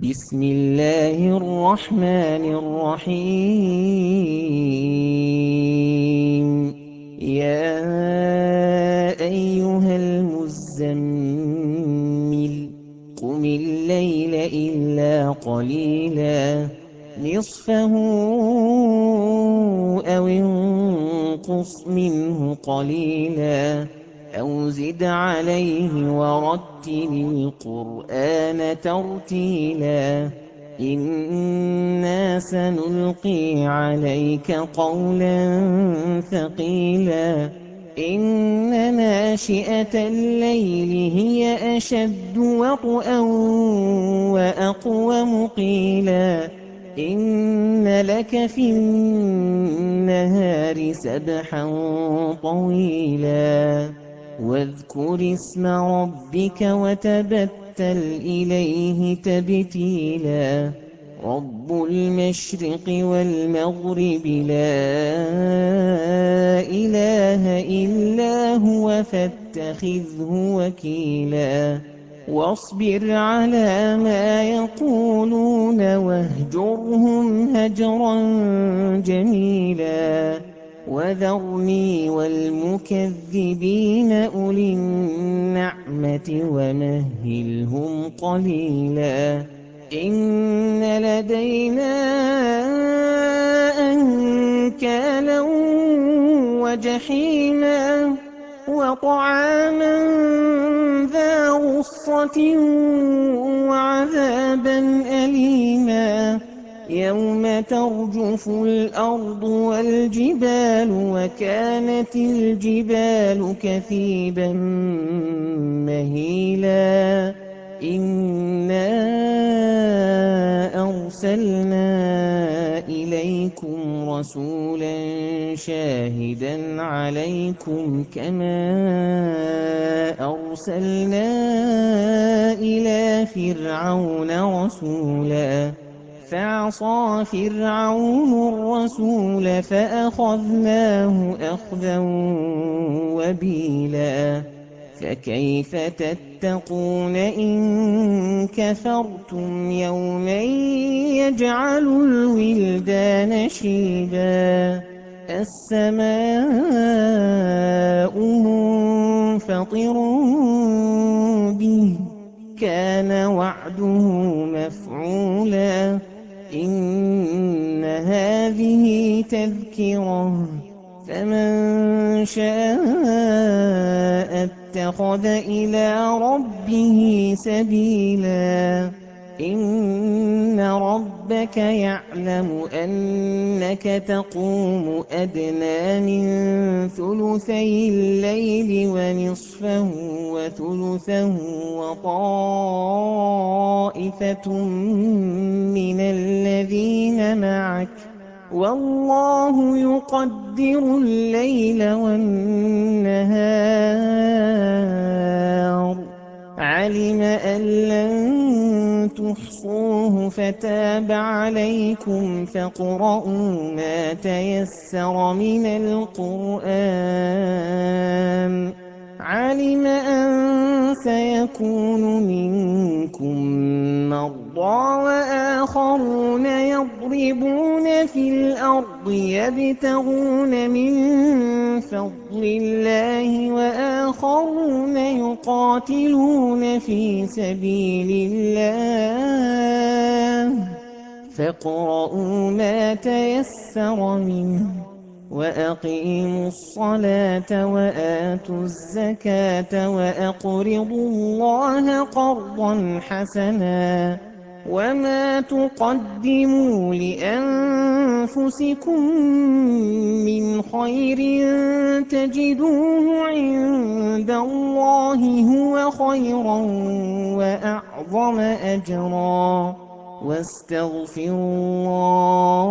بسم الله الرحمن الرحيم. يا أيها المزمل قم الليل إلا قليلا نصفه أو انقص منه قليلا أو زد عليه ورتل القرآن ترتيلا إنا سنلقي عليك قولا ثقيلا إن ناشئة الليل هي أشد وطئا وأقوم قيلا إن لك في النهار سبحا طويلا واذكر اسم ربك وتبتل إليه تبتيلا رب المشرق والمغرب لا إله إلا هو فاتخذه وكيلا واصبر على ما يقولون واهجرهم هجرا جميلا وذرني والمكذبين أولي النعمة ومهلهم قليلا إن لدينا أنكالا وجحيما وطعاما ذا غصة وعذابا أليما يوم ترجف الأرض والجبال وكانت الجبال كثيبا مهيلا إنا أرسلنا إليكم رسولا شاهدا عليكم كما أرسلنا إلى فرعون رسولا فعصى فرعون الرسول فأخذناه أخذا وبيلا فكيف تتقون إن كفرتم يوما يجعل الولدان شيبا السماء منفطر به كان وعده مفعولا إن هذه تذكرة فمن شاء اتخذ إلى ربه سبيلا إن ربك يعلم أنك تقوم أدنى من ثلثي الليل ونصفه وثلثه وطائفة من الذين معك والله يقدر الليل والنهار علم أن لن تحصوه فتاب عليكم فاقرؤوا ما تيسر من القرآن علم أن سيكون منكم مرضى وآخرون يضربون في الأرض يبتغون من فضل الله وآخرون يقاتلون في سبيل الله فاقرؤوا ما تيسر منه وأقيموا الصلاة وآتوا الزكاة وأقرضوا الله قرضا حسنا وما تقدموا لأنفسكم من خير تجدوه عند الله هو خيرا وأعظم أجرا واستغفروا الله